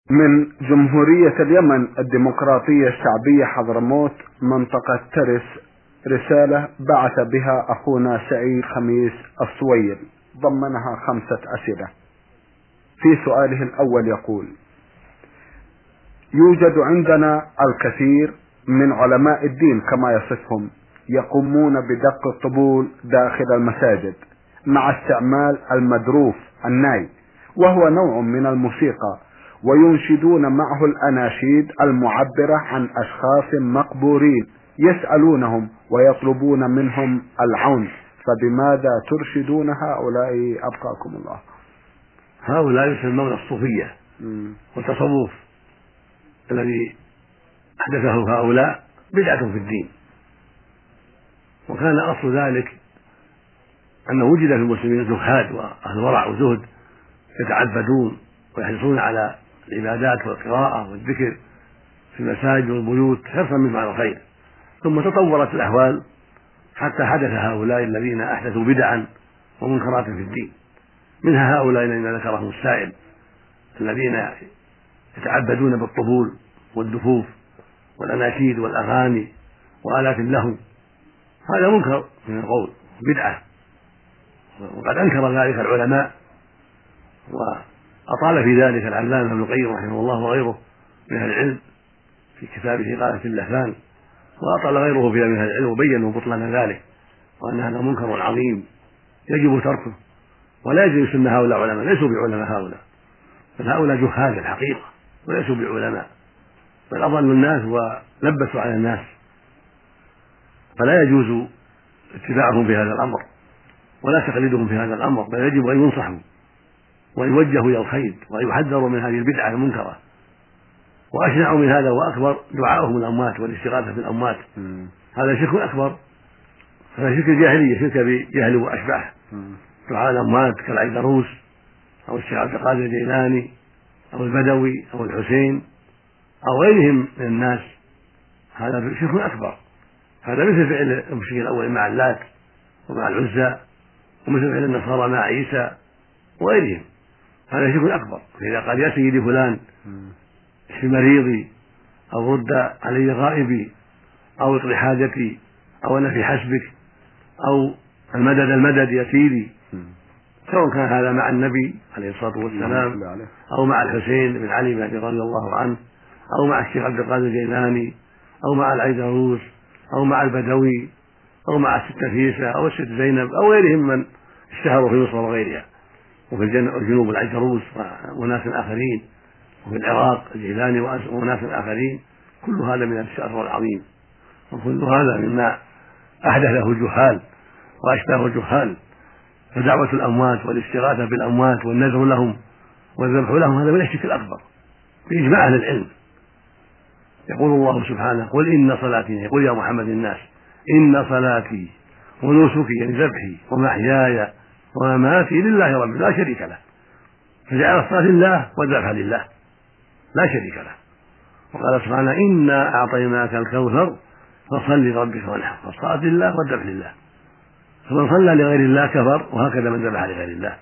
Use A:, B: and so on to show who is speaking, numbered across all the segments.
A: من جمهورية اليمن الديمقراطية الشعبية حضرموت منطقة ترس رسالة بعث بها أخونا سعيد خميس الصويل ضمنها 5 أسئلة. في سؤاله الأول يقول: يوجد عندنا الكثير من علماء الدين كما يصفهم يقومون بدق الطبول داخل المساجد مع استعمال المدروف الناي، وهو نوع من الموسيقى، وينشدون معه الأناشيد المعبرة عن أشخاص مقبورين يسألونهم ويطلبون منهم العون، فبماذا ترشدون هؤلاء أبقاكم الله؟
B: هؤلاء يسمون الصوفية والتصوف الذي أحدثه هؤلاء بدعة في الدين، وكان أصل ذلك أنه وجد في المسلمين زهاد وأهل ورع وزهد يتعبدون ويحرصون على العبادات والقراءة والذكر في المساجد والبيوت حرصا منهم على الخير، ثم تطورت الأحوال حتى حدث هؤلاء الذين أحدثوا بدعا ومنكرات في الدين. منها هؤلاء الذين ذكرهم السائل الذين يتعبدون بالطبول والدفوف والأناشيد والأغاني وآلات اللهو، هذا منكر من القول بدعة، وقد أنكر ذلك العلماء، وأطال في ذلك العلامة ابن القيم رحمه الله وغيره من أهل العلم في كتابه غاية اللهفان، وأطال غيره في من أهل العلم وبينوا بطلان ذلك وأن هذا منكر عظيم يجب تركه، ولا يجب يسمى هؤلاء علماء، ليسوا بعلماء هؤلاء، بل هؤلاء جهال الحقيقة وليسوا بعلماء، بل أضلوا الناس ولبسوا على الناس، فلا يجوز اتباعهم في هذا الأمر ولا تقليدهم في هذا الأمر، بل يجب أن ينصحوا ويوجهوا إلى الخير ويحذروا من هذه البدعة المنكرة. وأشنع من هذا وأكبر دعاؤهم الأموات والاستغاثة بالأموات، هذا شرك أكبر، هذا شرك الجاهلية، شرك بجهل وأشباه، دعاء الأموات كالعيدروس أو الشيخ عبد القادر الجيلاني أو البدوي أو الحسين أو غيرهم من الناس، هذا شرك أكبر، هذا مثل فعل المشركين الأول مع اللات ومع العزى، ومثل فعل النصارى مع عيسى وغيرهم، هذا شرك أكبر. فإذا قال يا سيدي فلان اشف مريضي أو رد علي غائبي أو اقضي حاجتي أو أنا في حسبك أو المدد يا سيدي، سواء كان هذا مع النبي عليه الصلاة والسلام أو مع الحسين بن علي بن أبي رضي الله عنه أو مع الشيخ عبد القادر الجيلاني أو مع العيدروس أو مع البدوي أو مع الستة فيسة أو الست زينب أو غيرهم من اشتهروا في مصر وغيرها، وفي الجنوب العيدروس وناس آخرين، وفي العراق الجيلاني وناس آخرين، كل هذا من الشر العظيم، وكل هذا مما أحدثه الجهال وأشباه الجهال. فدعوة الأموات والاستغاثة بالأموات والنذر لهم والذبح لهم هذا من الشرك الأكبر بإجماع أهل العلم. يقول الله سبحانه: قل إن صلاتي، يقول يا محمد الناس إن صلاتي ونسكي يعني ذبحي ومحياي ومماتي لله رب لا شريك له، فجعل الصلاة لله والذبح لله لا شريك له. وقال سبحانه: إنا أعطيناك الكوثر فصل لربك وانحر، فالصلاة لله والذبح لله، فمن صلى لغير الله كفر، وهكذا من ذبح لغير الله.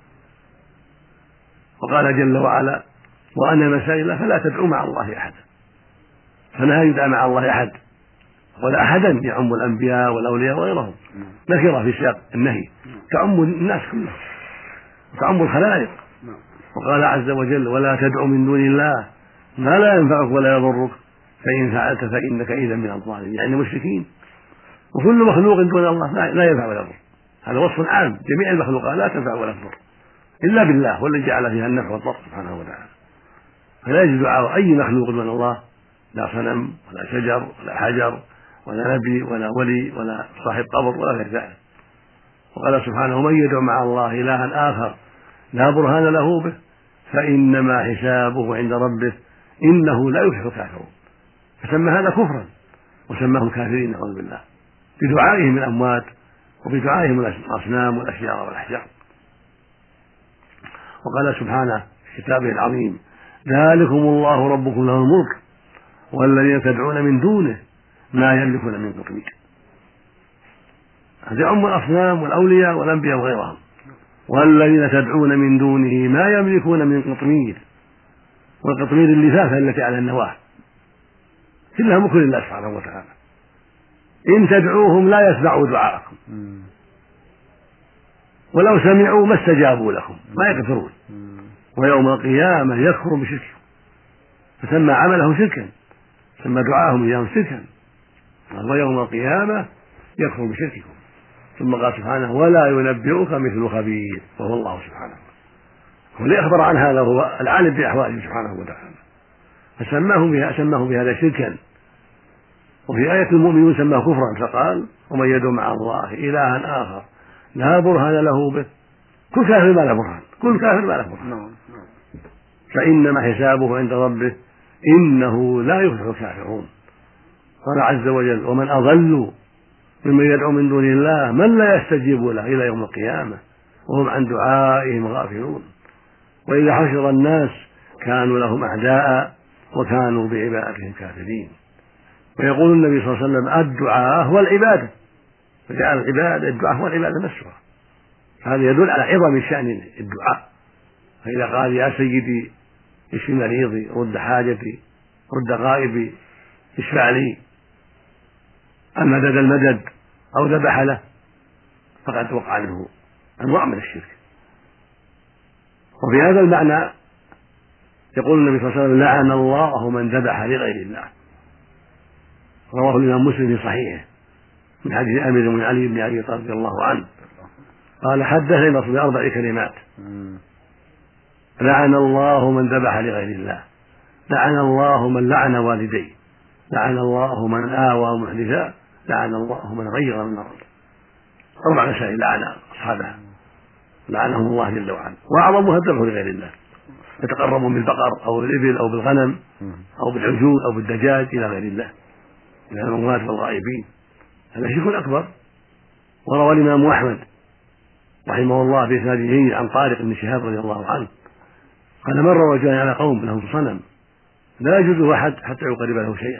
B: وقال جل وعلا: وأن مساجد الله فلا تدعوا مع الله أحدا، فلا يدعى مع الله أحد ولا أحدا يعم الأنبياء والأولياء وغيرهم، نكرة في سياق النهي تعم الناس كلهم وتعم الخلائق. وقال عز وجل: ولا تدع من دون الله ما لا ينفعك ولا يضرك فإن فعلت فإنك إذا من الظالمين، يعني مشركين. وكل مخلوق دون الله لا ينفع ولا يضر، هذا وصف عام، جميع المخلوقات لا تنفع ولا تضر إلا بالله، والذي جعل فيها النفع والضر سبحانه وتعالى. فلا يجوز دعاء أي مخلوق دون الله، لا صنم ولا شجر ولا حجر ولا نبي ولا ولي ولا صاحب قبر ولا غير ذلك. وقال سبحانه: من يدعو مع الله إلها آخر لا برهان له به فإنما حسابه عند ربه إنه لا يفلح الكافرون. فسمى هذا كفرا وسماهم كافرين نعوذ بالله بدعائهم الأموات وبدعائهم الأصنام والأشجار والأحجار. وقال سبحانه في كتابه العظيم: ذلكم الله ربكم له الملك والذين تدعون من دونه ما يملكون من قطمير. هذا يعم الأصنام والأولياء والأنبياء وغيرهم. والذين تدعون من دونه ما يملكون من قطمير، والقطمير اللفافة التي على النواة، كلها ملك لله سبحانه وتعالى. إن تدعوهم لا يسمعوا دعاءكم ولو سمعوا ما استجابوا لكم، ما يغفرون. ويوم القيامة يكفر بشركهم، فسمى عمله شركا، سمى دعاءهم إياهم شركا. ويوم القيامة يكفر بشرككم. ثم قال سبحانه ولا ينبئك مثل خبير، وهو الله سبحانه. هو اللي أخبر عن هذا، هو العالم بأحواله سبحانه وتعالى، فسماه بهذا شركا. وفي آية المؤمنون سماه كفرا، فقال ومن يدعو مع الله إلها آخر لا برهان له به، كل كافر ما له برهان، كل كافر ما له برهان، فإنما حسابه عند ربه إنه لا يفلح الكافرون. قال عز وجل ومن أضل ممن يدعو من دون الله من لا يستجيب له إلى يوم القيامة وهم عن دعائهم غافلون. وإذا حشر الناس كانوا لهم أعداء وكانوا بعبادتهم كافرين. ويقول النبي صلى الله عليه وسلم الدعاء هو العبادة، فجعل الدعاء هو العبادة نفسها. هذا يدل على عظم شأن الدعاء. فإذا قال يا سيدي اشف مريضي، رد حاجتي، رد غائبي، اشفع لي، المدد المدد، أو ذبح له، فقد وقع منه أنواع من الشرك. وفي هذا المعنى يقول النبي صلى الله عليه وسلم لعن الله من ذبح لغير الله. رواه الإمام مسلم في صحيحه من حديث أمير بن علي بن أبي طالب رضي الله عنه قال حدثني الرسول بأربع كلمات: لعن الله من ذبح لغير الله، لعن الله من لعن والديه، لعن الله من آوى محدثا، لعن الله من غير من أراد. 4 مسائل لعن أصحابها، لعنهم الله جل وعلا. وأعظمها الذبح لغير الله، يتقربون بالبقر أو بالإبل أو بالغنم أو بالعجول أو بالدجاج إلى غير الله، إلى الأموات والغائبين، هذا شرك أكبر. وروى الإمام أحمد رحمه الله بإسناده عن طارق بن شهاب رضي الله عنه قال مر رجلان على قوم لهم صنم لا يجوز أحد حتى يقرب له شيئا،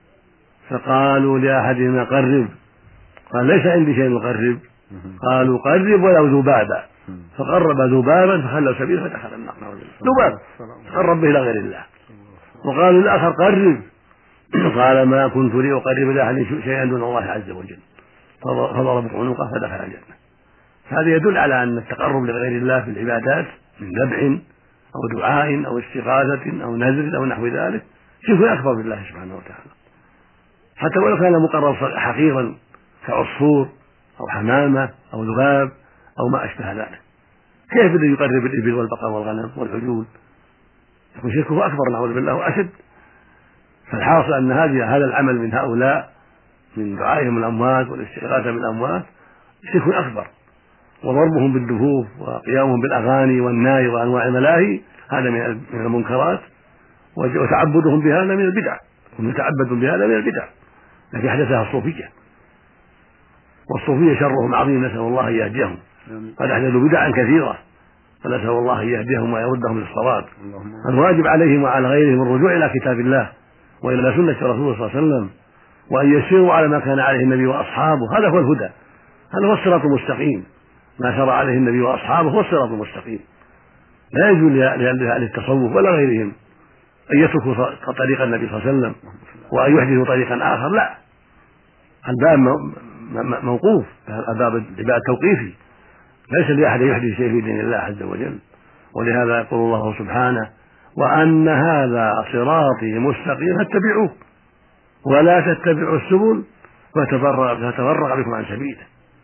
B: فقالوا لأحدهما قرب، قال ليس عندي شيء يقرب، قالوا قرب ولو ذبابا، فقرب ذبابا فخلوا سبيله فدخل النار. ذباب قرب به إلى غير الله. وقالوا الآخر قرب، قال ما كنت لأقرب لأحد شيئا دون الله عز وجل، فضرب عنقه فدخل الجنة. هذا يدل على أن التقرب لغير الله في العبادات من ذبح أو دعاء أو استغاثة أو نذر أو نحو ذلك شرك أكبر بالله سبحانه وتعالى، حتى ولو كان مقرب حقيرا كعصفور أو حمامة أو ذباب أو ما أشبه ذلك. كيف الذي يقرب الإبل والبقر والغنم والعجول؟ يكون شركه أكبر نعوذ بالله وأشد. فالحاصل أن هذا العمل من هؤلاء من دعائهم الأموات والاستغاثة بالأموات شرك أكبر، وضربهم بالدفوف وقيامهم بالأغاني والناي وأنواع الملاهي هذا من المنكرات، وتعبدهم بهذا من البدع، ومتعبد بهذا من البدع التي حدثها الصوفية. والصوفية شرهم عظيم، نسأل الله أن يهديهم، قد أحدثوا بدعا كثيرة، فنسأل الله أن يهديهم ويردهم للصواب. الواجب عليهم وعلى غيرهم الرجوع إلى كتاب الله وإلى سنة رسوله صلى الله عليه وسلم، وأن يسيروا على ما كان عليه النبي وأصحابه، هذا هو الهدى، هذا هو الصراط المستقيم. ما شرع عليه النبي وأصحابه هو الصراط المستقيم. لا يجوز لأهل التصوف ولا غيرهم أن يتركوا طريق النبي صلى الله عليه وسلم وأن يحدثوا طريقا آخر، لا، الباب موقوف، الباب توقيفي، ليس لأحد يحدث شيء في دين الله عز وجل. ولهذا يقول الله سبحانه وأن هذا صراطي مستقيما فاتبعوه ولا تتبعوا السبل فتفرق بكم عن سبيله.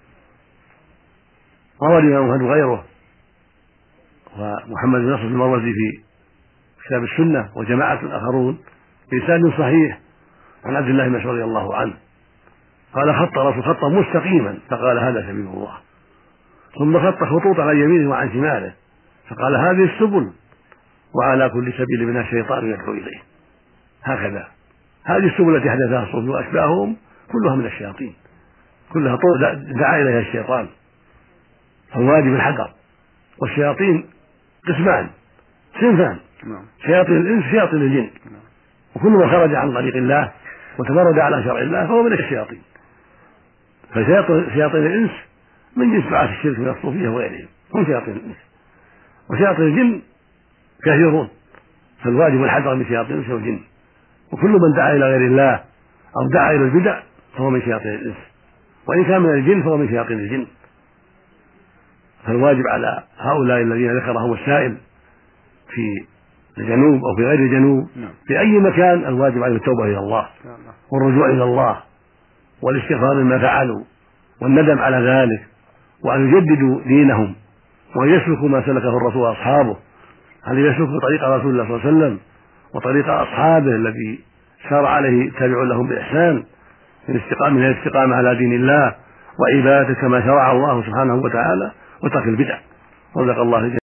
B: روى الإمام أحمد وغيره ومحمد بن نصر المروزي في كتاب السنة وجماعة آخرون بإسناد صحيح عن عبد الله بن مسعود رضي الله عنه قال خط رسول خطا مستقيما فقال هذا سبيل الله، ثم خط خطوطا عن يمينه وعن شماله فقال هذه السبل، وعلى كل سبيل منها الشيطان يدعو إليه. هكذا هذه السبل التي حدثها الصوفية وأشباههم كلها من الشياطين، كلها دعا إليها الشيطان، فالواجب الحذر. والشياطين قسمان صنفان، شياطين الإنس شياطين الجن، وكل من خرج عن طريق الله وتمرد على شرع الله فهو من الشياطين. فشياطين الإنس من جنس دعاة الشرك من الصوفية وغيرهم، هم شياطين الإنس. وشياطين الجن كثيرون فالواجب الحذر من شياطين الانس والجن، وكل من دعا الى غير الله او دعا الى البدع فهو من شياطين الانس، وان كان من الجن فهو من شياطين الجن. فالواجب على هؤلاء الذين ذكرهم السائل في الجنوب او في غير الجنوب في اي مكان الواجب عليهم التوبه الى الله والرجوع الى الله والاستغفار مما فعلوا والندم على ذلك، وان يجددوا دينهم وان يسلكوا ما سلكه الرسول واصحابه، هل يسلكوا طريق رسول الله صلى الله عليه وسلم وطريق اصحابه الذي سار عليه تابع لهم باحسان من الاستقامه على دين الله وعبادته كما شرع الله سبحانه وتعالى، وترك البدع. رزق الله